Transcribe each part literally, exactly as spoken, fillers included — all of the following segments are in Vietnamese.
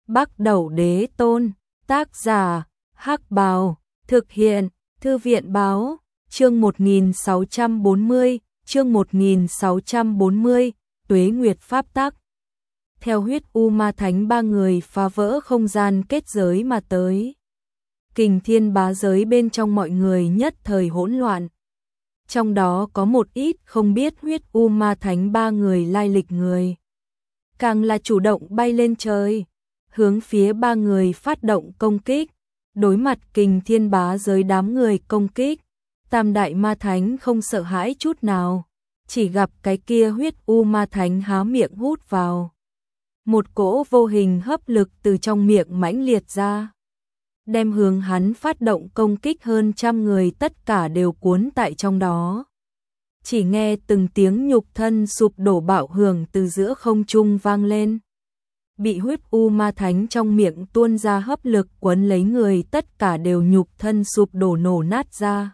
Bắc Đẩu Đế Tôn, tác giả, Hắc Bào, thực hiện, Thư viện báo, chương một nghìn sáu trăm bốn mươi, chương một nghìn sáu trăm bốn mươi, Tuế Nguyệt Pháp Tắc. Theo huyết u ma thánh ba người phá vỡ không gian kết giới mà tới. Kình thiên bá giới bên trong mọi người nhất thời hỗn loạn. Trong đó có một ít không biết huyết u ma thánh ba người lai lịch người. Càng là chủ động bay lên trời, hướng phía ba người phát động công kích. Đối mặt kình thiên bá giới đám người công kích, tam đại ma thánh không sợ hãi chút nào, chỉ gặp cái kia huyết u ma thánh há miệng hút vào. Một cỗ vô hình hấp lực từ trong miệng mãnh liệt ra, đem hướng hắn phát động công kích hơn trăm người tất cả đều cuốn tại trong đó. Chỉ nghe từng tiếng nhục thân sụp đổ bạo hưởng từ giữa không trung vang lên. Bị huyết u ma thánh trong miệng tuôn ra hấp lực quấn lấy người tất cả đều nhục thân sụp đổ nổ nát ra.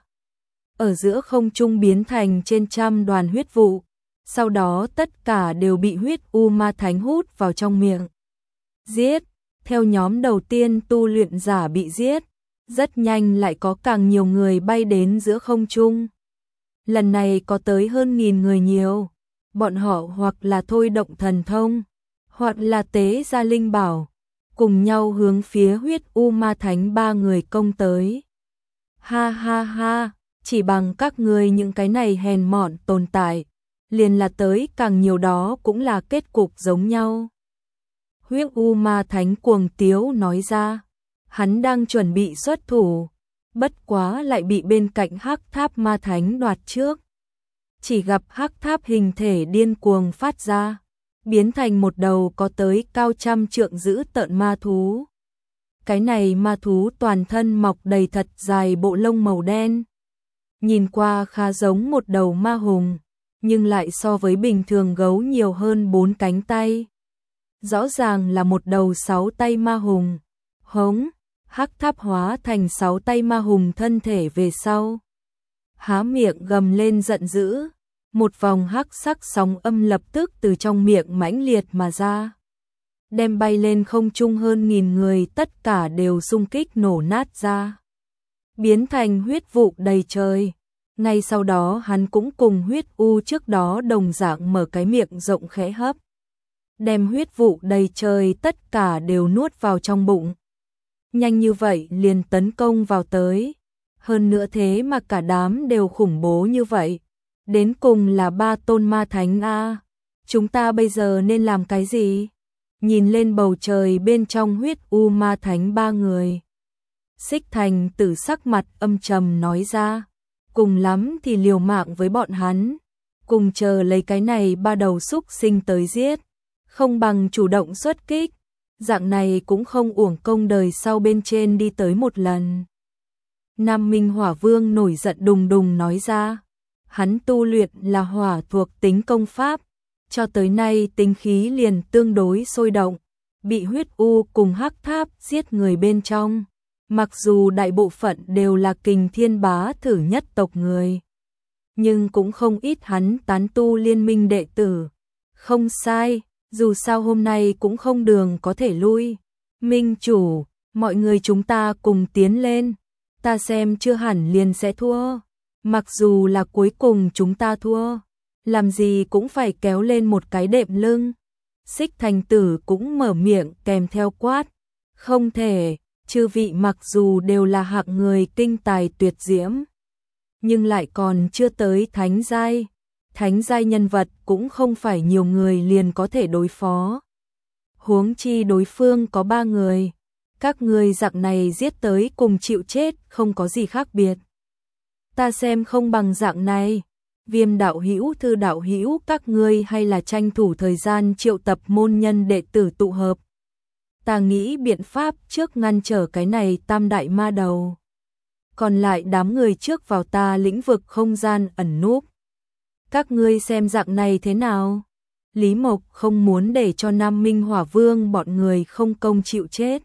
Ở giữa không trung biến thành trên trăm đoàn huyết vụ, sau đó tất cả đều bị huyết u ma thánh hút vào trong miệng. Giết, theo nhóm đầu tiên tu luyện giả bị giết, rất nhanh lại có càng nhiều người bay đến giữa không trung. Lần này có tới hơn nghìn người nhiều, bọn họ hoặc là thôi động thần thông, hoặc là tế gia linh bảo, cùng nhau hướng phía huyết u ma thánh ba người công tới. Ha ha ha, chỉ bằng các ngươi những cái này hèn mọn tồn tại, liền là tới càng nhiều đó cũng là kết cục giống nhau. Huyết u ma thánh cuồng tiếu nói ra, hắn đang chuẩn bị xuất thủ, bất quá lại bị bên cạnh hắc tháp ma thánh đoạt trước. Chỉ gặp hắc tháp hình thể điên cuồng phát ra, biến thành một đầu có tới cao trăm trượng dữ tợn ma thú. Cái này ma thú toàn thân mọc đầy thật dài bộ lông màu đen, nhìn qua khá giống một đầu ma hùng, nhưng lại so với bình thường gấu nhiều hơn bốn cánh tay. Rõ ràng là một đầu sáu tay ma hùng. Hống, hắc tháp hóa thành sáu tay ma hùng thân thể về sau. Há miệng gầm lên giận dữ, một vòng hắc sắc sóng âm lập tức từ trong miệng mãnh liệt mà ra. Đem bay lên không trung hơn nghìn người tất cả đều xung kích nổ nát ra. Biến thành huyết vụ đầy trời. Ngay sau đó hắn cũng cùng huyết u trước đó đồng dạng mở cái miệng rộng khẽ hấp. Đem huyết vụ đầy trời tất cả đều nuốt vào trong bụng. Nhanh như vậy liền tấn công vào tới. Hơn nữa thế mà cả đám đều khủng bố như vậy. Đến cùng là ba tôn ma thánh a. Chúng ta bây giờ nên làm cái gì? Nhìn lên bầu trời bên trong huyết u ma thánh ba người. Xích Thành Tử sắc mặt âm trầm nói ra. Cùng lắm thì liều mạng với bọn hắn. Cùng chờ lấy cái này ba đầu súc sinh tới giết. Không bằng chủ động xuất kích. Dạng này cũng không uổng công đời sau bên trên đi tới một lần. Nam Minh Hỏa Vương nổi giận đùng đùng nói ra. Hắn tu luyện là hỏa thuộc tính công pháp. Cho tới nay tính khí liền tương đối sôi động. Bị huyết u cùng hắc tháp giết người bên trong. Mặc dù đại bộ phận đều là kình thiên bá thử nhất tộc người. Nhưng cũng không ít hắn tán tu liên minh đệ tử. Không sai, dù sao hôm nay cũng không đường có thể lui. Minh chủ, mọi người chúng ta cùng tiến lên. Ta xem chưa hẳn liền sẽ thua. Mặc dù là cuối cùng chúng ta thua, làm gì cũng phải kéo lên một cái đệm lưng. Xích Thành Tử cũng mở miệng kèm theo quát. Không thể, chư vị mặc dù đều là hạng người kinh tài tuyệt diễm, nhưng lại còn chưa tới thánh giai. Thánh giai nhân vật cũng không phải nhiều người liền có thể đối phó. Huống chi đối phương có ba người. Các người dạng này giết tới cùng chịu chết không có gì khác biệt. Ta xem không bằng dạng này. Viêm đạo hữu, Thư đạo hữu, các ngươi hay là tranh thủ thời gian triệu tập môn nhân đệ tử tụ hợp. Ta nghĩ biện pháp trước ngăn trở cái này tam đại ma đầu. Còn lại đám người trước vào ta lĩnh vực không gian ẩn núp. Các ngươi xem dạng này thế nào? Lý Mộc không muốn để cho Nam Minh Hỏa Vương bọn người không công chịu chết.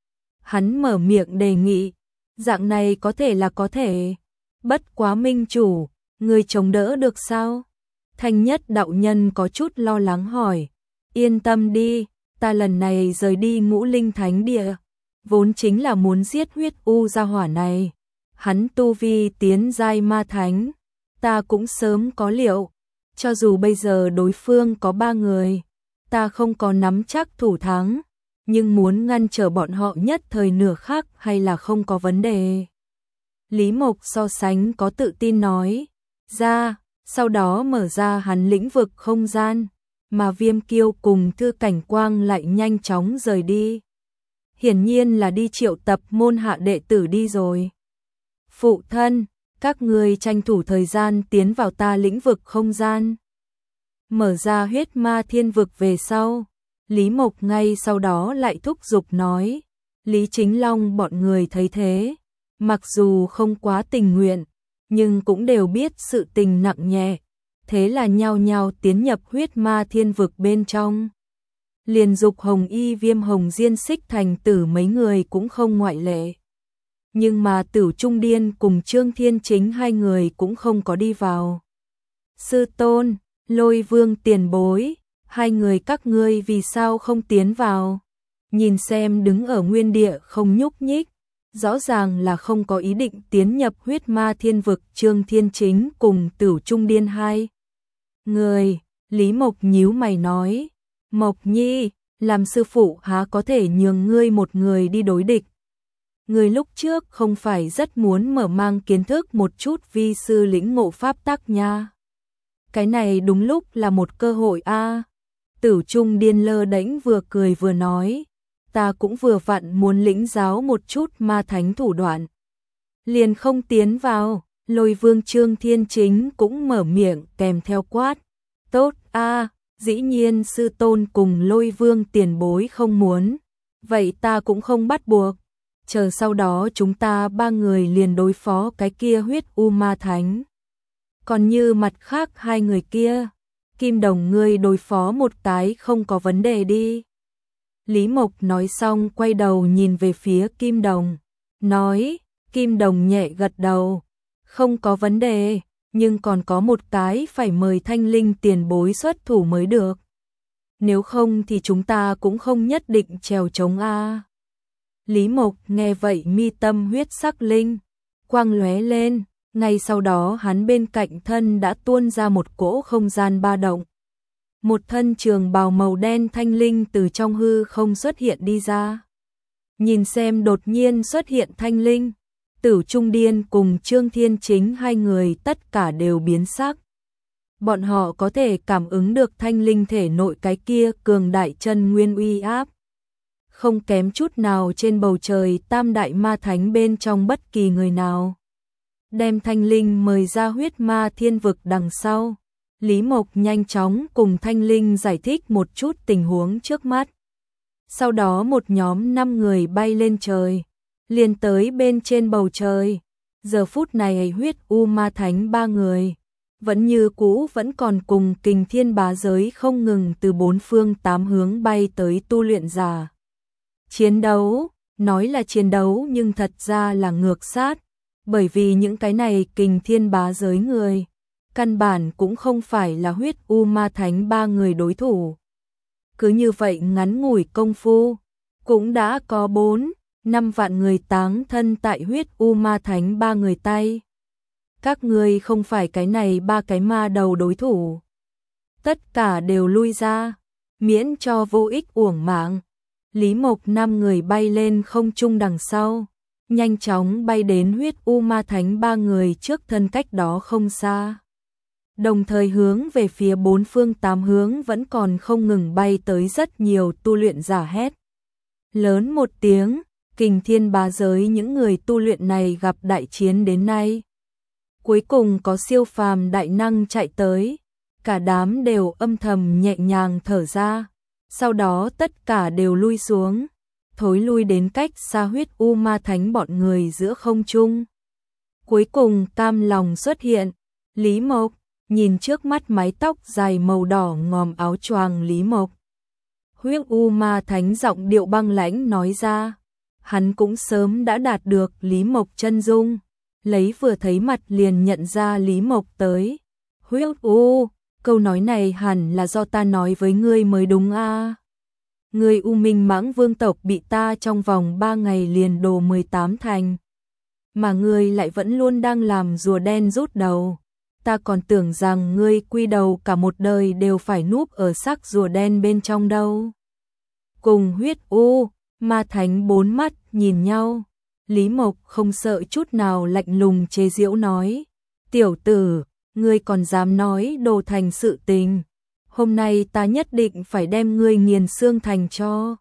Hắn mở miệng đề nghị. Dạng này có thể là có thể. Bất quá minh chủ, người chống đỡ được sao? Thanh Nhất đạo nhân có chút lo lắng hỏi. Yên tâm đi, ta lần này rời đi Ngũ Linh Thánh Địa, vốn chính là muốn giết huyết u gia hỏa này. Hắn tu vi tiến giai ma thánh, ta cũng sớm có liệu, cho dù bây giờ đối phương có ba người, ta không có nắm chắc thủ thắng, nhưng muốn ngăn trở bọn họ nhất thời nửa khắc hay là không có vấn đề. Lý Mộc so sánh có tự tin nói ra, sau đó mở ra hắn lĩnh vực không gian, mà Viêm Kiêu cùng Thư Cảnh Quang lại nhanh chóng rời đi. Hiển nhiên là đi triệu tập môn hạ đệ tử đi rồi. Phụ thân, các ngươi tranh thủ thời gian tiến vào ta lĩnh vực không gian. Mở ra huyết ma thiên vực về sau, Lý Mộc ngay sau đó lại thúc giục nói. Lý Chính Long bọn người thấy thế, mặc dù không quá tình nguyện, nhưng cũng đều biết sự tình nặng nhẹ, thế là nhao nhao tiến nhập huyết ma thiên vực bên trong. Liền dục Hồng Y Viêm Hồng Diên Xích Thành Tử mấy người cũng không ngoại lệ. Nhưng mà Tử Trung Điên cùng Trương Thiên Chính hai người cũng không có đi vào. Sư tôn, Lôi Vương tiền bối, hai người các ngươi vì sao không tiến vào? Nhìn xem đứng ở nguyên địa không nhúc nhích, rõ ràng là không có ý định tiến nhập huyết ma thiên vực. Trương Thiên Chính cùng Tử Trung Điên hai người. Lý Mộc nhíu mày nói, Mộc Nhi, làm sư phụ há có thể nhường ngươi một người đi đối địch. Ngươi lúc trước không phải rất muốn mở mang kiến thức một chút vi sư lĩnh ngộ pháp tắc nha. Cái này đúng lúc là một cơ hội a. À. Tử Trung Điên lơ đễnh vừa cười vừa nói, ta cũng vừa vặn muốn lĩnh giáo một chút ma thánh thủ đoạn. Liền không tiến vào. Lôi Vương Trương Thiên Chính cũng mở miệng kèm theo quát, tốt a, à, dĩ nhiên sư tôn cùng Lôi Vương tiền bối không muốn, vậy ta cũng không bắt buộc, chờ sau đó chúng ta ba người liền đối phó cái kia huyết u ma thánh. Còn như mặt khác hai người kia, Kim Đồng ngươi đối phó một cái không có vấn đề đi. Lý Mộc nói xong quay đầu nhìn về phía Kim Đồng, nói. Kim Đồng nhẹ gật đầu, không có vấn đề, nhưng còn có một cái phải mời Thanh Linh tiền bối xuất thủ mới được. Nếu không thì chúng ta cũng không nhất định trèo chống a. Lý Mộc nghe vậy mi tâm huyết sắc linh quang lóe lên, ngay sau đó hắn bên cạnh thân đã tuôn ra một cỗ không gian ba động. Một thân trường bào màu đen thanh linh từ trong hư không xuất hiện đi ra. Nhìn xem đột nhiên xuất hiện thanh linh, Tử Trung Điên cùng Trương Thiên Chính hai người tất cả đều biến sắc. Bọn họ có thể cảm ứng được thanh linh thể nội cái kia cường đại chân nguyên uy áp. Không kém chút nào trên bầu trời tam đại ma thánh bên trong bất kỳ người nào. Đem thanh linh mời ra huyết ma thiên vực đằng sau. Lý Mộc nhanh chóng cùng thanh linh giải thích một chút tình huống trước mắt. Sau đó một nhóm năm người bay lên trời, liền tới bên trên bầu trời. Giờ phút này huyết u ma thánh ba người, vẫn như cũ vẫn còn cùng kình thiên bá giới không ngừng từ bốn phương tám hướng bay tới tu luyện giả. Chiến đấu, nói là chiến đấu nhưng thật ra là ngược sát, bởi vì những cái này kình thiên bá giới người, căn bản cũng không phải là huyết u ma thánh ba người đối thủ. Cứ như vậy ngắn ngủi công phu, cũng đã có bốn, năm vạn người táng thân tại huyết u ma thánh ba người tay. Các ngươi không phải cái này ba cái ma đầu đối thủ. Tất cả đều lui ra, miễn cho vô ích uổng mạng. Lý Mộc năm người bay lên không trung đằng sau, nhanh chóng bay đến huyết u ma thánh ba người trước thân cách đó không xa. Đồng thời hướng về phía bốn phương tám hướng vẫn còn không ngừng bay tới rất nhiều tu luyện giả hét lớn một tiếng, kình thiên bá giới những người tu luyện này gặp đại chiến đến nay. Cuối cùng có siêu phàm đại năng chạy tới, cả đám đều âm thầm nhẹ nhàng thở ra, sau đó tất cả đều lui xuống, thối lui đến cách xa huyết u ma thánh bọn người giữa không trung. Cuối cùng cam lòng xuất hiện, Lý Mộc, nhìn trước mắt mái tóc dài màu đỏ ngòm áo choàng Lý Mộc. Huyết u ma thánh giọng điệu băng lãnh nói ra, hắn cũng sớm đã đạt được Lý Mộc chân dung, lấy vừa thấy mặt liền nhận ra Lý Mộc tới. Huyết u, câu nói này hẳn là do ta nói với ngươi mới đúng a. Người U Minh Mãng Vương tộc bị ta trong vòng ba ngày liền đồ mười tám thành. Mà ngươi lại vẫn luôn đang làm rùa đen rút đầu. Ta còn tưởng rằng ngươi quy đầu cả một đời đều phải núp ở xác rùa đen bên trong đâu. Cùng huyết U, ma thánh bốn mắt nhìn nhau. Lý Mộc không sợ chút nào lạnh lùng chế giễu nói. Tiểu tử, ngươi còn dám nói đồ thành sự tình. Hôm nay ta nhất định phải đem ngươi nghiền xương thành cho.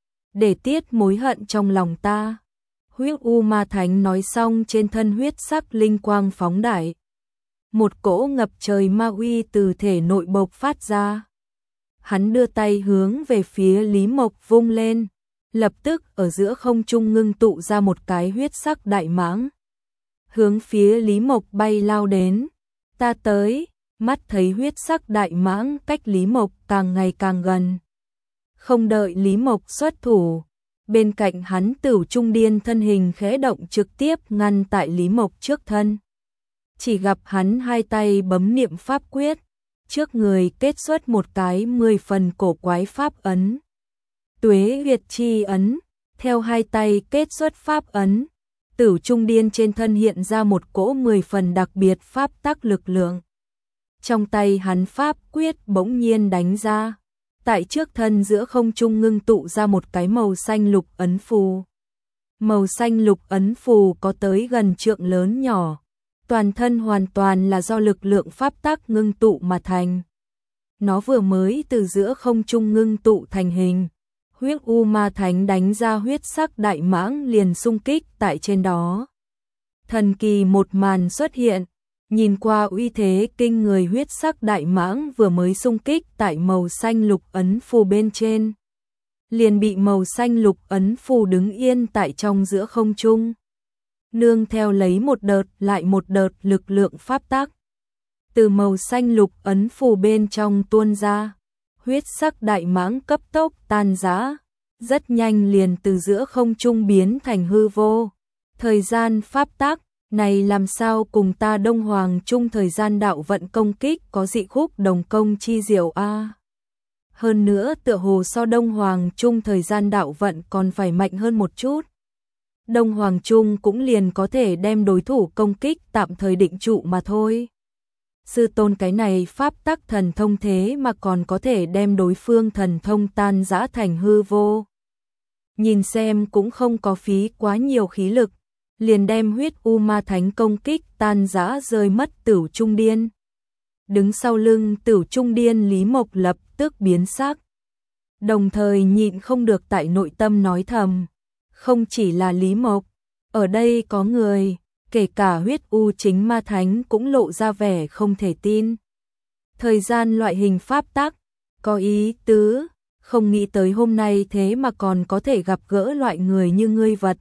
Để tiết mối hận trong lòng ta. Huyết U ma thánh nói xong trên thân huyết sắc linh quang phóng đại. Một cỗ ngập trời ma uy từ thể nội bộc phát ra. Hắn đưa tay hướng về phía Lý Mộc vung lên. Lập tức ở giữa không trung ngưng tụ ra một cái huyết sắc đại mãng. Hướng phía Lý Mộc bay lao đến. Ta tới, mắt thấy huyết sắc đại mãng cách Lý Mộc càng ngày càng gần. Không đợi Lý Mộc xuất thủ. Bên cạnh hắn Tửu Trung Điên thân hình khẽ động trực tiếp ngăn tại Lý Mộc trước thân. Chỉ gặp hắn hai tay bấm niệm pháp quyết. Trước người kết xuất một cái mười phần cổ quái pháp ấn. Tuế huyệt chi ấn, theo hai tay kết xuất pháp ấn, Tửu Trung Điên trên thân hiện ra một cỗ mười phần đặc biệt pháp tắc lực lượng. Trong tay hắn pháp quyết bỗng nhiên đánh ra, tại trước thân giữa không trung ngưng tụ ra một cái màu xanh lục ấn phù. Màu xanh lục ấn phù có tới gần trượng lớn nhỏ, toàn thân hoàn toàn là do lực lượng pháp tắc ngưng tụ mà thành. Nó vừa mới từ giữa không trung ngưng tụ thành hình. Huyết U ma thánh đánh ra huyết sắc đại mãng liền xung kích tại trên đó. Thần kỳ một màn xuất hiện, nhìn qua uy thế kinh người huyết sắc đại mãng vừa mới xung kích tại màu xanh lục ấn phù bên trên. Liền bị màu xanh lục ấn phù đứng yên tại trong giữa không trung. Nương theo lấy một đợt lại một đợt lực lượng pháp tắc. Từ màu xanh lục ấn phù bên trong tuôn ra. Huyết sắc đại mãng cấp tốc tan rã, rất nhanh liền từ giữa không trung biến thành hư vô. Thời gian pháp tắc này làm sao cùng ta Đông Hoàng Trung thời gian đạo vận công kích có dị khúc đồng công chi diệu a. À. Hơn nữa tựa hồ so Đông Hoàng Trung thời gian đạo vận còn phải mạnh hơn một chút. Đông Hoàng Trung cũng liền có thể đem đối thủ công kích tạm thời định trụ mà thôi. Sư tôn cái này pháp tắc thần thông thế mà còn có thể đem đối phương thần thông tan rã thành hư vô. Nhìn xem cũng không có phí quá nhiều khí lực, liền đem huyết U ma thánh công kích tan rã rơi mất Tửu Trung Điên. Đứng sau lưng Tửu Trung Điên Lý Mộc lập tức biến sắc. Đồng thời nhịn không được tại nội tâm nói thầm, không chỉ là Lý Mộc, ở đây có người. Kể cả huyết U chính ma thánh cũng lộ ra vẻ không thể tin. Thời gian loại hình pháp tắc, có ý tứ, không nghĩ tới hôm nay thế mà còn có thể gặp gỡ loại người như ngươi vật.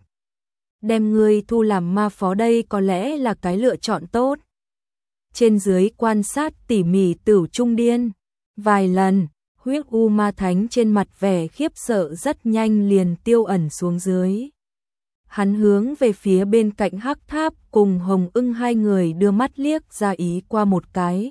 Đem ngươi thu làm ma phó đây có lẽ là cái lựa chọn tốt. Trên dưới quan sát tỉ mỉ Tửu Trung Điên, vài lần, huyết U ma thánh trên mặt vẻ khiếp sợ rất nhanh liền tiêu ẩn xuống dưới. Hắn hướng về phía bên cạnh Hắc Tháp cùng Hồng Ưng hai người đưa mắt liếc ra ý qua một cái.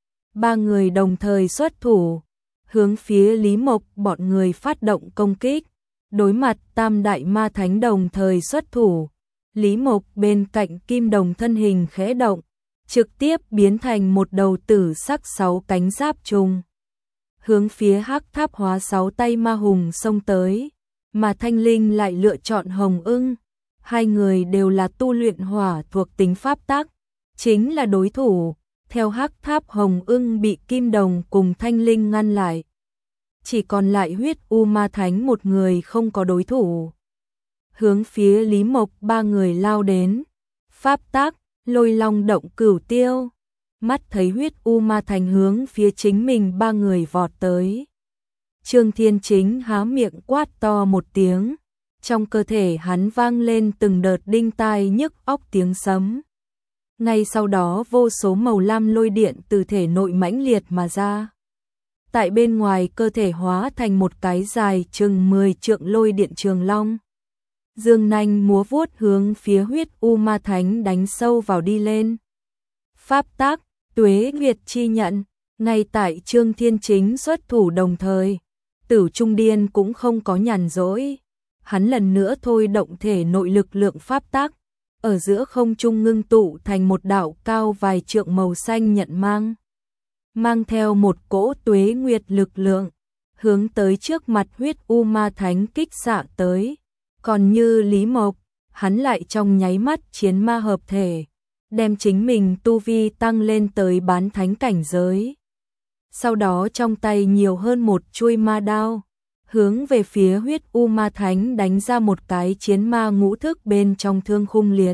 Ba người đồng thời xuất thủ, hướng phía Lý Mộc bọn người phát động công kích. Đối mặt Tam Đại Ma Thánh đồng thời xuất thủ, Lý Mộc bên cạnh Kim Đồng thân hình khẽ động, trực tiếp biến thành một đầu tử sắc sáu cánh giáp trùng. Hướng phía Hắc Tháp hóa sáu tay ma hùng xông tới, mà Thanh Linh lại lựa chọn Hồng Ưng. Hai người đều là tu luyện hỏa thuộc tính pháp tắc, chính là đối thủ. Theo Hắc Tháp Hồng Ưng bị Kim Đồng cùng Thanh Linh ngăn lại. Chỉ còn lại huyết U ma thánh một người không có đối thủ. Hướng phía Lý Mộc ba người lao đến. Pháp tắc, Lôi Long động cửu tiêu. Mắt thấy huyết U ma thánh hướng phía chính mình ba người vọt tới. Trương Thiên Chính há miệng quát to một tiếng. Trong cơ thể hắn vang lên từng đợt đinh tai nhức óc tiếng sấm. Ngay sau đó vô số màu lam lôi điện từ thể nội mãnh liệt mà ra. Tại bên ngoài cơ thể hóa thành một cái dài chừng mười trượng lôi điện trường long. Dương nanh múa vuốt hướng phía huyết U ma thánh đánh sâu vào đi lên. Pháp tác, tuế nguyệt chi nhận, ngay tại Trương Thiên Chính xuất thủ đồng thời. Tử Trung Điên cũng không có nhàn rỗi, hắn lần nữa thôi động thể nội lực lượng pháp tắc, ở giữa không trung ngưng tụ thành một đạo cao vài trượng màu xanh nhận mang, mang theo một cỗ tuế nguyệt lực lượng, hướng tới trước mặt huyết u ma thánh kích xạ tới. Còn như Lý Mộc, hắn lại trong nháy mắt chiến ma hợp thể, đem chính mình tu vi tăng lên tới bán thánh cảnh giới. Sau đó trong tay nhiều hơn một chuôi ma đao, hướng về phía huyết u ma thánh đánh ra một cái chiến ma ngũ thức bên trong thương khung liệt.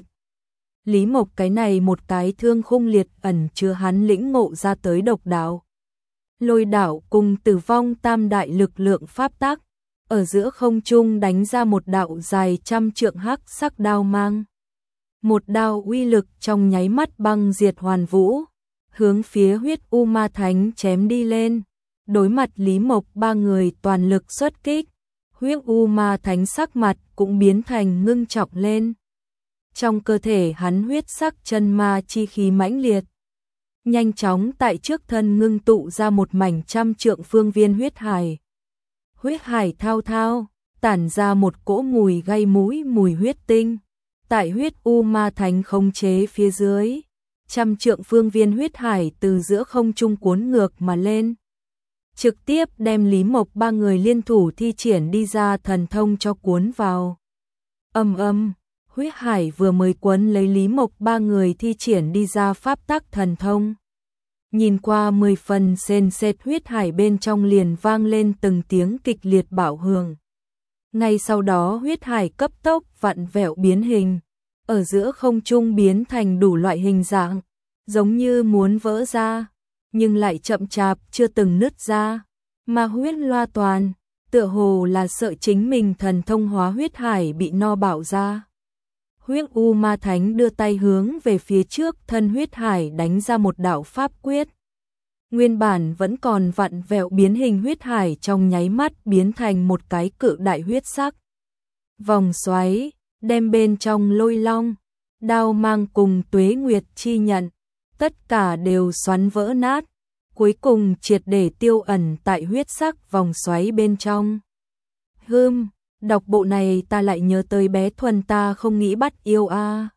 Lý Mộc cái này một cái thương khung liệt ẩn chứa hắn lĩnh ngộ ra tới độc đạo, lôi đạo cùng tử vong tam đại lực lượng pháp tắc, ở giữa không trung đánh ra một đạo dài trăm trượng hắc sắc đao mang. Một đao uy lực trong nháy mắt băng diệt hoàn vũ, hướng phía huyết u ma thánh chém đi lên. Đối mặt Lý Mộc ba người toàn lực xuất kích, huyết u ma thánh sắc mặt cũng biến thành ngưng trọng lên. Trong cơ thể hắn huyết sắc chân ma chi khí mãnh liệt, nhanh chóng tại trước thân ngưng tụ ra một mảnh trăm trượng phương viên huyết hải. Huyết hải thao thao, tản ra một cỗ mùi gây mũi mùi huyết tinh. Tại huyết u ma thánh khống chế phía dưới, trăm trượng phương viên huyết hải từ giữa không trung cuốn ngược mà lên, trực tiếp đem Lý Mộc ba người liên thủ thi triển đi ra thần thông cho cuốn vào. Ầm ầm, huyết hải vừa mới cuốn lấy Lý Mộc ba người thi triển đi ra pháp tắc thần thông. Nhìn qua mười phần sền sệt huyết hải bên trong liền vang lên từng tiếng kịch liệt bạo hưởng. Ngay sau đó huyết hải cấp tốc vặn vẹo biến hình, ở giữa không trung biến thành đủ loại hình dạng, giống như muốn vỡ ra, nhưng lại chậm chạp chưa từng nứt ra. Mà huyết loa toàn, tựa hồ là sợ chính mình thần thông hóa huyết hải bị no bạo ra. Huyết u ma thánh đưa tay hướng về phía trước thân huyết hải đánh ra một đạo pháp quyết. Nguyên bản vẫn còn vặn vẹo biến hình huyết hải trong nháy mắt biến thành một cái cự đại huyết sắc vòng xoáy, đem bên trong lôi long, đao mang cùng tuế nguyệt chi nhận, tất cả đều xoắn vỡ nát, cuối cùng triệt để tiêu ẩn tại huyết sắc vòng xoáy bên trong. Hừm, đọc bộ này ta lại nhớ tới bé Thuần ta không nghĩ bắt yêu a. À.